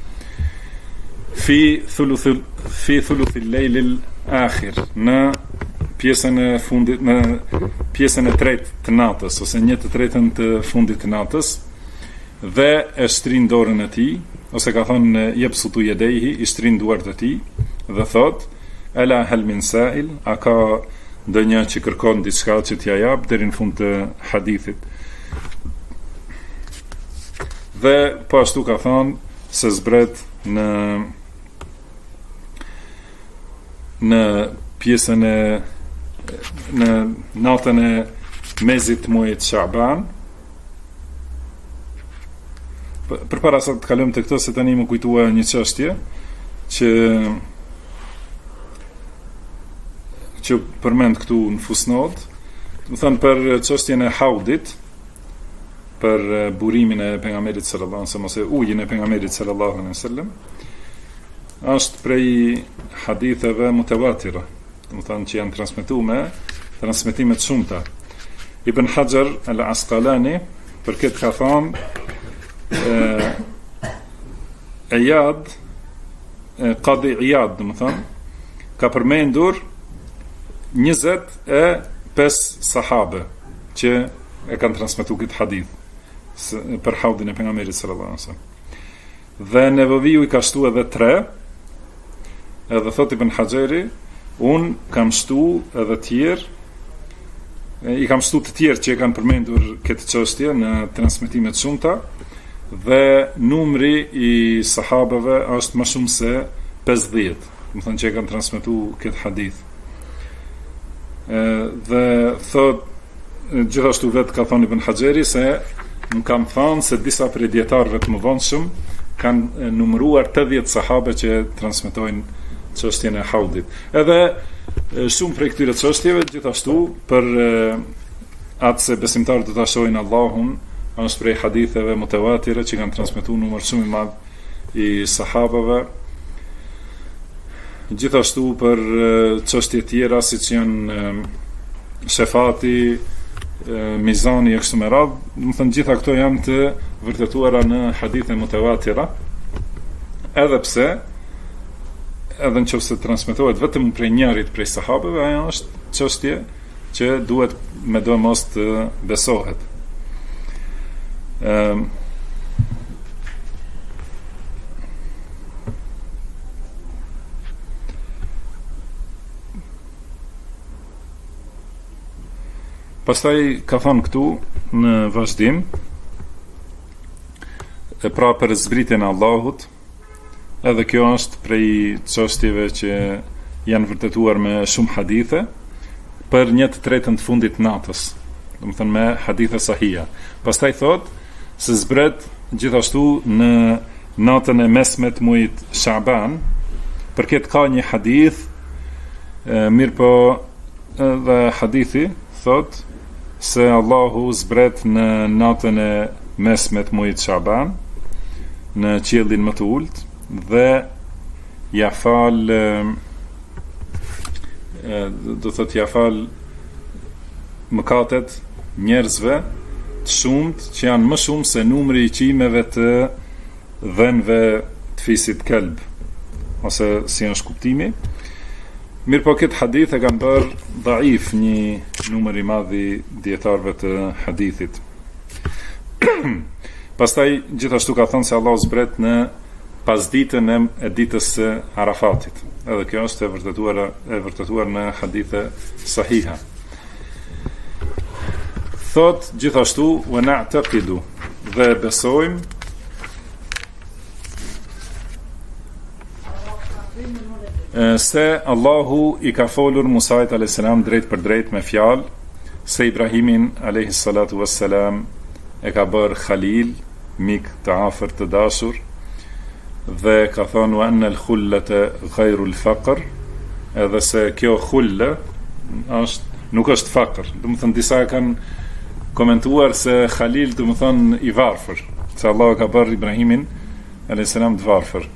fi thuluthil leylil akhir, në pjesën e fundit, në pjesën e tretë të natës ose 1/3 të fundit të natës, dhe e shtrin dorën e tij, ose ka thonë yabsutu yadayhi, i shtrin duart e tij dhe thot ala hal min sa'il, a ka ndonjë që kërkon diçka që t'ja jap, deri në fund të hadithit. Dhe po ashtu ka thonë se zbret në pjesën e në natën e mezit të muajit Shaban. Përpara sa të kalojmë te këto, se tani më kujtua një çështje që përmend këtu në fusnot, do të thënë për çështjen e haudit, për burimin e pejgamberit sallallahu alaihi wasallam ose ujin e pejgamberit sallallahu alaihi wasallam, është prej haditheve mutawatira, do të thënë që janë transmetuar me transmetime të shumta. Ibn Hajar al-Asqalani për këtë ka thonë Iyad, Qadi Iyad, do të thënë, ka përmendur 25 sahabe që e kanë transmetuar këtë hadith për haudin e pejgamberit sallallahu alaihi wasallam. Dhe Nevaviu i ka shtu edhe 3, edhe thot Ibn Hajeri, un kam shtu edhe tjerë, i kam shtu të tjerë që e kanë përmendur këtë çështje në transmetime të shumta, dhe numri i sahabeve është më shumë se 50, do të thënë që e kanë transmetuar këtë hadith. Dhe thot gjithashtu vetë ka thonë Ibn Hajeri se më kam thonë se disa prej dietarëve të mëvonshëm kanë numëruar 80 sahabe që transmetojnë çështjen e haudit. Edhe shumë prej këtyre çështjeve gjithashtu për atë se besimtarët do ta shohin Allahun, është prej haditheve mutawatire që kanë transmetuar numër shumë i madh i sahabëve, gjithashtu për çështje tjera siç janë shefati, mizani e kështu me radhë. Do të thënë gjitha këto janë të vërtetuara në hadithe mutawatira, edhe pse edhe nëse transmetohet vetëm prej njërit prej sahabëve, ajo është çështje që duhet me do mos të besohet. Pastaj ka thonë këtu në vazhdim, pra për zbritjen e Allahut, edhe kjo është prej çështjeve që janë vërtetuar me shumë hadithe për 1/3 të fundit të natës, do të thënë me hadithe sahiha. Pastaj thot se zbret gjithashtu në natën e mesmet muajit Shaban, për këtë ka një hadith, mirë po edhe hadithi thot se Allahu zbret në natën e mesmet muajit Shaban në qiellin më të ulët dhe ja fal do thot ja fal mëkatet njerëzve të shumt që janë më shumë se numri i qimeve të dhenve të fisit kelb, ose si është kuptimi. Mirë po këtë hadith e kanë bërë dhaif një numër i madh i dietarëve të hadithit. Pastaj gjithashtu ka thënë se Allah zbret në pasditën e ditës së Arafatit. Edhe kjo është e vërtetuar në hadithe sahiha. Thot gjithashtu wa na'taqidu, dhe besojmë se Allahu i ka folur Musait a.s. drejt për drejt me fjalë, se Ibrahimin a.s. e ka bërë Khalil, mik të afërt të dashur, dhe ka thonë wa anna al-khullata ghayru al-faqr, edhe se kjo khulla nuk është faqr. Do të thënë disa kanë komentuar se Khalil do të thënë i varfër, se Allahu ka bërë Ibrahimin a.s. të varfër.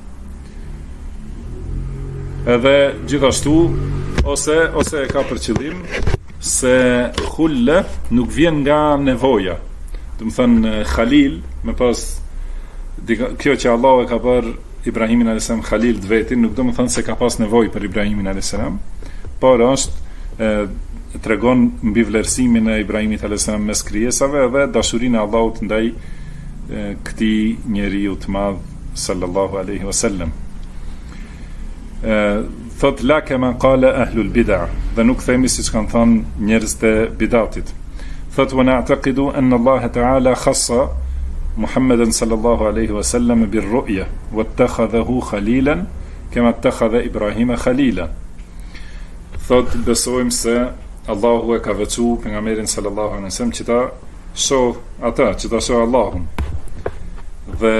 Edhe gjithashtu ose e ka për qëllim se khulla nuk vjen nga nevoja. Do të thënë Khalil, me pas kjo që Allah e ka bërë Ibrahimin a.s. Khalil të vetin, nuk do të thënë se ka pas nevojë për Ibrahimin a.s. por është tregon mbi vlerësimin e Ibrahimit a.s. mes krijesave dhe dashurinë e Allahut ndaj këtij njeriu të madh sallallahu alaihi wasallam. Thot la kema qala ahlul bid'a, dhe nuk themi siç kanë thënë njerëzit e bidatit. Thot wa na'taqidu anna Allah ta'ala khassa Muhammadan sallallahu alaihi wasallam bir-ru'ya wattakhadhahu khalilan kama ittakhadha Ibrahima khalila. Thot besojmë se Allahu e ka veçuar pejgamberin sallallahu alaihi wasallam që ta shoh ata, që ta shoh Allahun. Dhe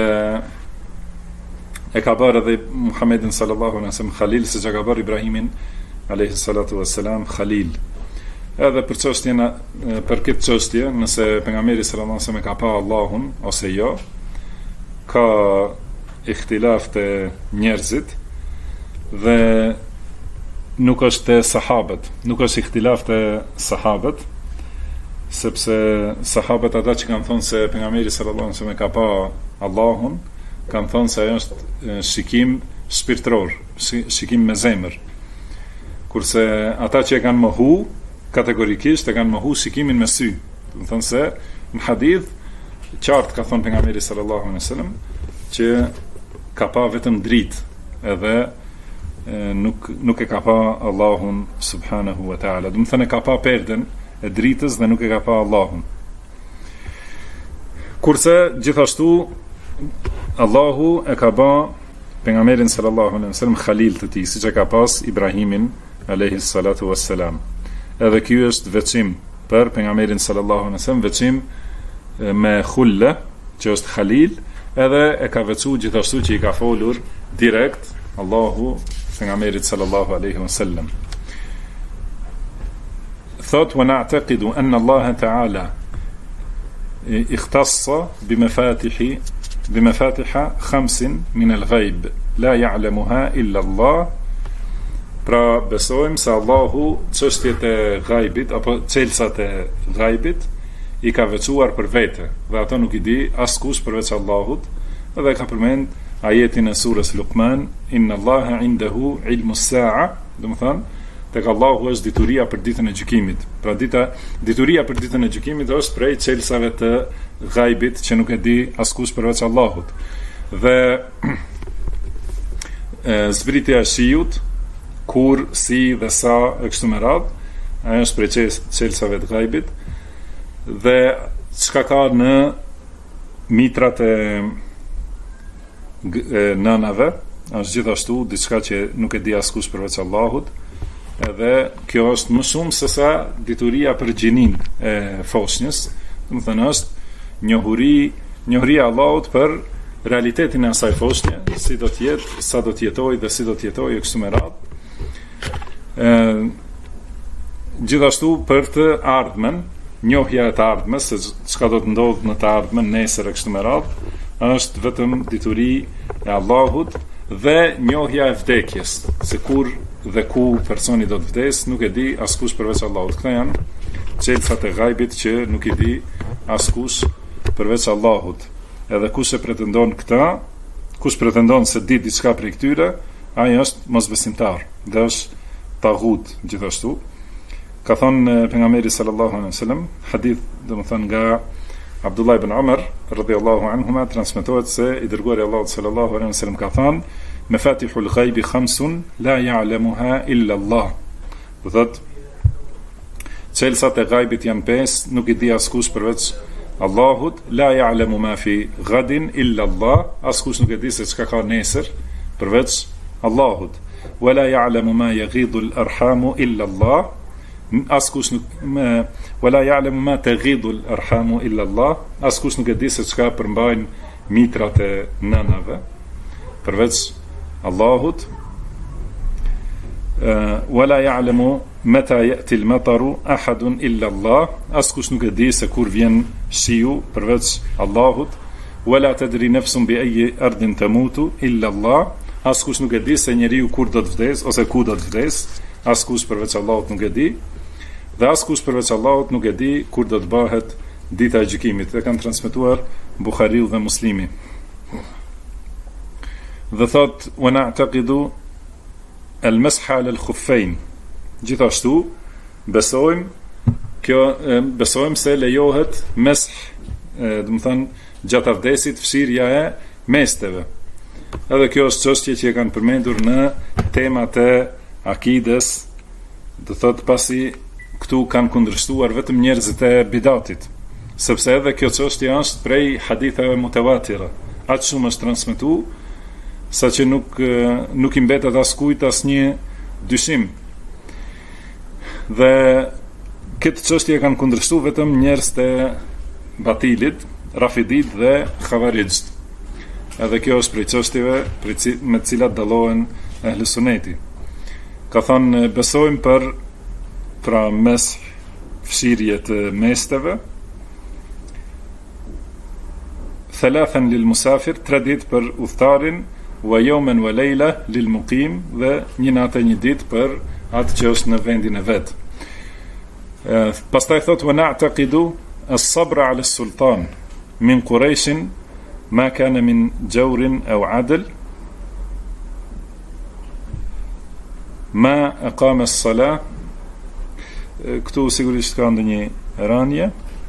e ka bërë edhe Muhammedin sallallahu alaihi wasallam Khalil, se që ka bërë Ibrahimin alaihi salatu wassalam Khalil. Edhe për çështjen, për këtë çështje, nëse pejgamberi sallallahu alaihi wasallam e ka pa Allahun ose jo, ka ihtilaf të njerëzit dhe nuk është të sahabët, nuk është ihtilaf të sahabët, sepse sahabët ata që kanë thonë se pejgamberi sallallahu alaihi wasallam e ka pa Allahun, kanë thonë se ajo është shikim shpirtëror, shikim me zemër. Kurse ata që e kanë mohu kategorikisht e kanë mohu shikimin me sy. Do të thonë se në hadith qartë ka thonë pejgamberi sallallahu alaihi wasallam që ka pa vetëm dritë, edhe nuk e ka pa Allahun subhanahu wa taala. Do të thonë ka pa perden e dritës dhe nuk e ka pa Allahun. Kurse gjithashtu Allahu e ka ba pejgamberin sallallahu alaihi wasallam Khalil të tij, siç e ka pas Ibrahimin alayhi salatu wassalam. Edhe ky është veçim për pejgamberin sallallahu alaihi wasallam, veçim me khulla, që është Khalil, edhe e ka veçuar gjithashtu që i ka folur direkt Allahu pejgamberit sallallahu alaihi wasallam. Thot wa na'taqidu anna Allah ta'ala ikhtassa bimafatihi bimafatiha khamsin min al-ghaib la ya'lamuha illa Allah. Pra besojmë se Allahu çështjet e ghaibit apo çelësat e ghaibit i ka veçuar për vete dhe ato nuk i di askush përveç Allahut, dhe ka përmend ajetin e surës Luqman, inna Allaha indahu ilmu s-sa'a, do të thonë tek Allahu është dituria për ditën e gjykimit. Pra dituria për ditën e gjykimit është prej çelësave të ghaibit që nuk e di askush përveç Allahut. Dhe zbritja e shiut, kur, si dhe sa e kështu me radhë, ajo është prej çelësave të ghaibit. Dhe çka ka në mitrat e nënave është gjithashtu diçka që nuk e di askush përveç Allahut, edhe kjo është më shumë se sa dituria për gjinin e foshnjës. Do të thënë është njohuria e Allahut për realitetin e asaj foshnje, si do të jetë, sa do të jetojë dhe si do të jetojë kështu me radhë. Gjithashtu për të ardhmen, njohja e të ardhmes, se çka do të ndodhë në të ardhmen nesër e kështu me radhë, është vetëm dituri e Allahut, dhe njohja e vdekjes, se kur dhe ku personi do të vdes, nuk e di askush përveç Allahut. Këta janë çelësat e ghaibit që nuk i di askush përveç Allahut. Edhe kush e pretendon këta, kush pretendon se di diçka prej këtyre, ai është mosbesimtar, dhe është taghut gjithashtu. Ka thënë pejgamberi sallallahu alaihi wasallam, hadith domethënë nga Abdullah ibn Umar radhiyallahu anhuma, transmetohet se i dërguari Allahut sallallahu alaihi wasallam ka thënë, mafatihul ghaibi khamsun la ya'lamuha illa Allah. Do thotë çelësat e ghaibit janë 5, nuk i di askush përveç Allahut. La ya'lamu ma fi ghadin illa Allah, askush nuk e di se çka ka nesër përveç Allahut. Wala ya'lamu ma yaghidu al-arhamu illa Allah, askush nuk wala ya'lamu ma taghidu al-arhamu illa Allah, askush nuk e di se çka përmbajnë mitrat e nënave përveç Allahut. Wala ya'lamu mata ya'ti al-mataru ahadun illa Allah, askush nuk e di se kur vjen shiu përveç Allahut. Wala tadri nafsun bi ayyi ardin tamutu illa Allah, askush nuk e di se njeriu kur do të vdes ose ku do të vdes, askush përveç Allahut nuk e di, dhe askush përveç Allahut nuk e di kur do të bëhet dita e gjykimit. E kanë transmetuar Buhariu dhe Muslimi. Dhe thot, wa na'taqidu al-masha al-khuffayn, gjithashtu besojmë se lejohet mesh, do të thënë gjatë vdesit fshirja e mesteve. Edhe kjo është çështje që e kanë përmendur në temat e akides, do thotë pasi këtu kanë kundërshtuar vetëm njerëzit e bidatit, sepse edhe kjo çështje është prej haditheve mutawatira, aq shumë është transmetuar saqë nuk i mbetet askujt asnjë dyshim. Dhe këtë çështje kanë kundërshtuar vetëm njerëz të batilit, rafidit dhe xhavarixht. Edhe kjo është prej çështjeve me të cilat dallohen ehli suneti. Ka thënë besojmë për pra mes fshirje të mesteve, thalathan lil musafir, 3 ditë për udhtarin, wa yawman wa layla lil muqim, dhe një natë një ditë për atë që është në vendin e vet. Pastaj thot, wa na'taqidu as-sabra 'ala as-sultan min Quraysh ma kana min jawrin aw 'adl ma aqama as-salah. Këtu sigurisht ka ndonjë rënje,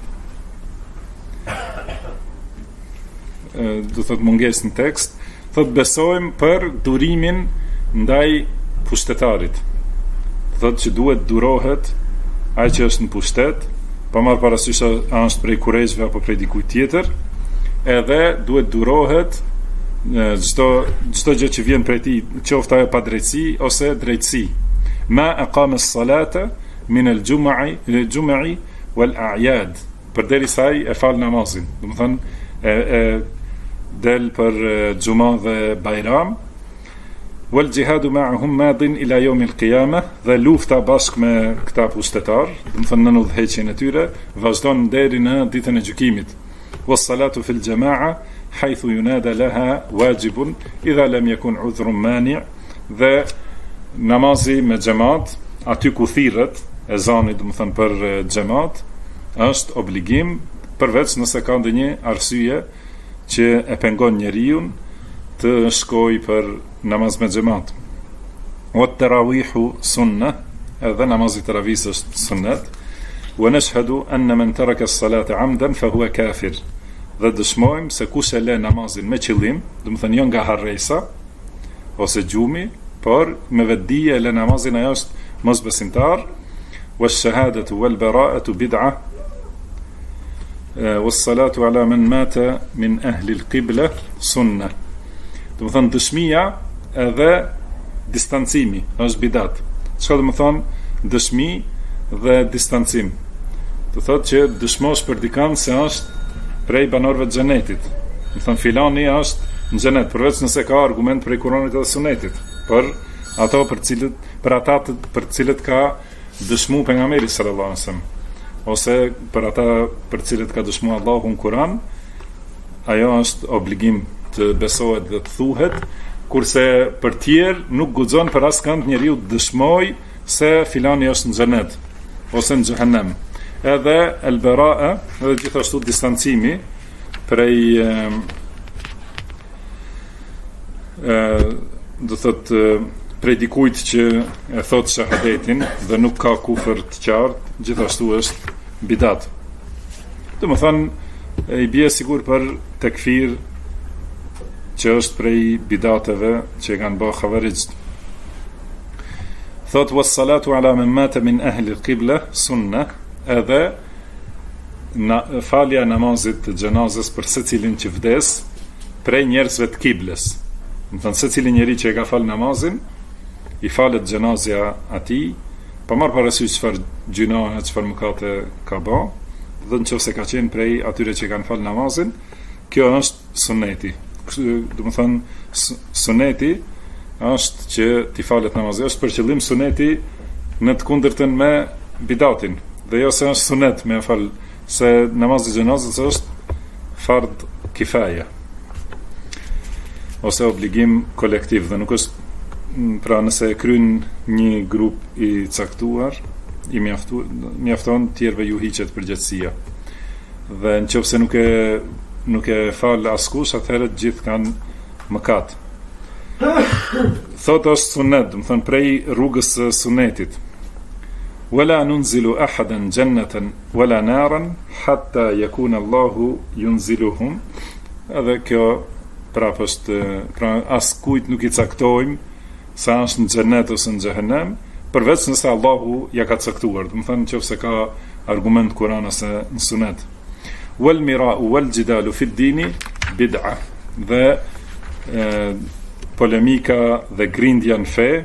do thot mungesë në tekst. Thot besojmë për durimin ndaj pushtetarit, thot që duhet durohet ai që është në pushtet, pa marrë parasysh a është prej kurejshve apo prej dikujt tjetër, edhe duhet durohet çdo gjë që vjen prej tij, qoftë ajo pa drejtësi ose drejtësi. Ma aqama as-salata min al-jum'i wal-a'yad, përderisa ai e fal namazin, do të thënë del për xuma dhe bajram. Wal jihadu ma'ahum madin ila yawm al-qiyamah, dhe lufta bashkë me këta pushtetar, do të thënë në udhëheqjen e tyre, vazhdon deri në ditën e gjykimit. Was salatu fil jama'a حيث ينادى لها واجب إذا لم يكن عذر مانع. Dhe namazi me xhamat, aty ku thirret ezani, do të thënë për xhamat, është obligim, përveç nëse ka ndonjë arsye që e pengon njeriu të shkojë për namaz me xhamat. Wa tarawihu sunnah, edhe namazi tarawis është sunnet. Wa nashhadu anna man taraka as-salata 'amdan fa huwa kafir. Dhe dëshmojmë se kush e lë namazin me qëllim, do të thënë jo nga harresa ose gjumi, por me vetdije e lë namazin, ajo është mosbesimtar. Wa ash-shahadatu wal bara'atu bid'a. Wa as-salatu ala man mata min ahli al-qibla sunnah. Do të thënë dëshmia edhe distancimi është bidat. Çka do të thonë dëshmi dhe distancim? Do thotë që dëshmosh për dikant se është prej banorëve të xhenetit. Do thënë filani është në xhenet, përveç nëse ka argument prej Kuranit dhe Sunetit. Për ata për cilët ka dëshmu pejgamberi sallallahu alajhi wasallam, ose për ata për cilët ka dëshmu Allahu në Kur'an, ajo është obligim të besohet dhe të thuhet, kurse për tjerë nuk guxon për askënd njeriu të dëshmoj se filani është në xhenet ose në xhehenem. Edhe el-bara'a, edhe gjithashtu distancimi prej do thot prej dikujt që e thot shahadetin dhe nuk ka kufër të qartë, gjithashtu është bidat. Do të thonë i bie sigur për tekfir, që është prej bidateve që kanë bërë xhavarixht. Thot was salatu ala man mata min ahli al-qibla sunnah, edhe falja namazit të xhenazës për secilin që vdes prej njerëzve të kiblës. Do të thënë secili njeri që e ka fal namazin, i falet xhenazja atij, pa marrë parasysh çfarë gjinohe, çfarë mëkate ka bë, dhe nëse ka qenë prej atyre që kanë fal namazin, kjo është sunneti. Do të thënë sunneti është që ti falet namazi, është për qëllim sunneti në të kundërtën me bidatin, dhe jo se është sunet me fal, se namazi i xhenazës është fard kifaje ose obligim kolektiv, dhe nuk është, pra nëse e kryen një grup i caktuar, i mjafton tjerëve ju hiqet përgjegjësia. Dhe nëse nuk e fal askush, atëherë të gjithë kanë mëkat. Thotë është sunet, do të thënë prej rrugës së sunetit. Wala nunzilu ahadan jannatan wala naran hatta yakuna Allahu yunziluhum. Edhe kjo prapë është, pra as kujt nuk i caktojmë sa është në xhenet ose në xhehenem, përveç nëse Allahu ja ka caktuar, do të thënë nëse ka argument Kur'an ose në sunet. Wal mira'u wal jidalu fi d-dini bid'a. Dhe polemika dhe grindja në fe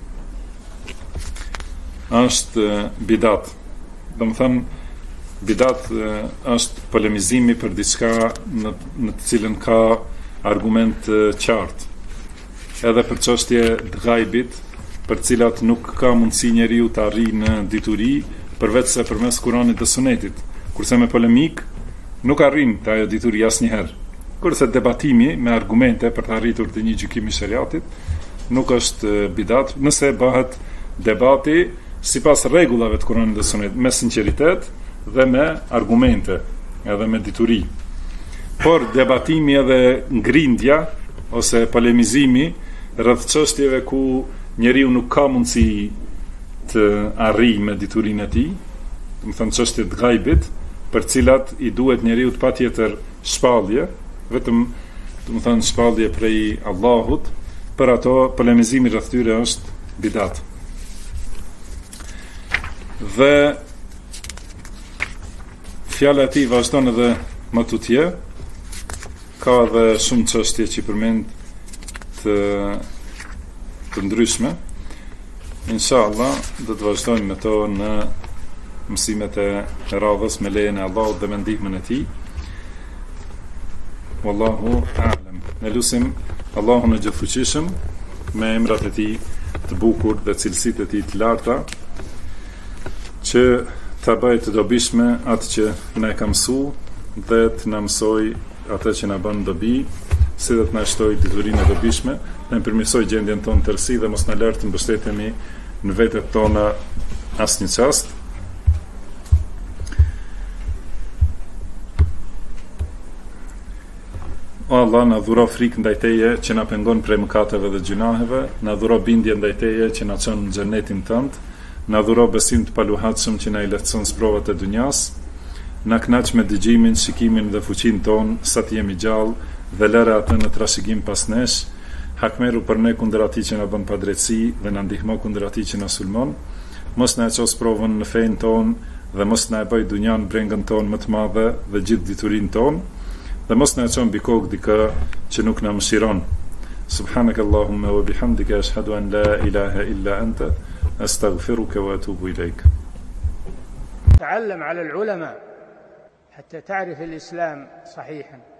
është bidat. Do të thënë bidat është polemizimi për diçka në të cilën ka argument qartë. Edhe për çështje të ghaibit, për cilat nuk ka mundësi njeriu të arrijë në dituri përveç se përmes Kuranit dhe Sunetit. Kurse me polemik nuk arrin të ajo dituri asnjëherë. Kurse debatimi me argumente për të arritur të një gjykimi shariatit nuk është bidat, nëse bëhet debati sipas rregullave të Kuranit dhe Sunetit, me sinqeritet dhe me argumente, edhe me dituri. Por debatimi edhe ngrindja ose polemizimi rreth çështjeve ku njeriu nuk ka mundësi të arrijë me diturinë e tij, do të thënë çështje të ghaibit, për cilat i duhet njeriu të patjetër shpallje, vetëm do të thënë shpallje prej Allahut, për ato polemizimi rreth tyre është bidat. Dhe fjala e tij vazhdon edhe më tutje, ka edhe shumë çështje që përmend të ndryshme. Inshallah do të vazhdojmë me to në mësimet e radhës me lejen e Allahut dhe me ndihmën e tij. Wallahu a'lam. Ne lutim Allahun e gjithfuqishëm me emrat e tij të bukur dhe cilësitë e tij të larta, që ta bëjë të dobishme atë që na ka mësuar dhe të na mësoj atë që na bën dobi, si dhe të na shtoj diturinë e dobishme, na përmirësoj gjendjen tonë tërësi dhe mos na lër të mbështetemi në vetet tona asnjë çast. O Allah, na dhuro frikë ndaj Teje që na pengon prej mëkateve dhe gjunaheve, na dhuro bindje ndaj Teje që na çon në xhenetin tënd, na dhuro besim të paluhatshëm që na i lehtëson provat e dunjas, na kënaq me dëgjimin, shikimin dhe fuqinë ton sa të jemi gjallë dhe lëre atë në trashëgim pas nesh, hakmeru për ne kundër atij që na bën padrejtësi dhe na ndihmo kundër atij që na sulmon, mos na ços provën në fenë ton dhe mos na e bëj dunjan brengën ton më të madhe dhe gjithë diturinë ton, dhe mos na çon mbi kokë dikë që nuk na mëshiron. Subhanakallahumma wa bihamdika ashhadu an la ilaha illa anta astaghfiruka wa atubu ilayk. تعلم على العلماء حتى تعرف الإسلام صحيحا.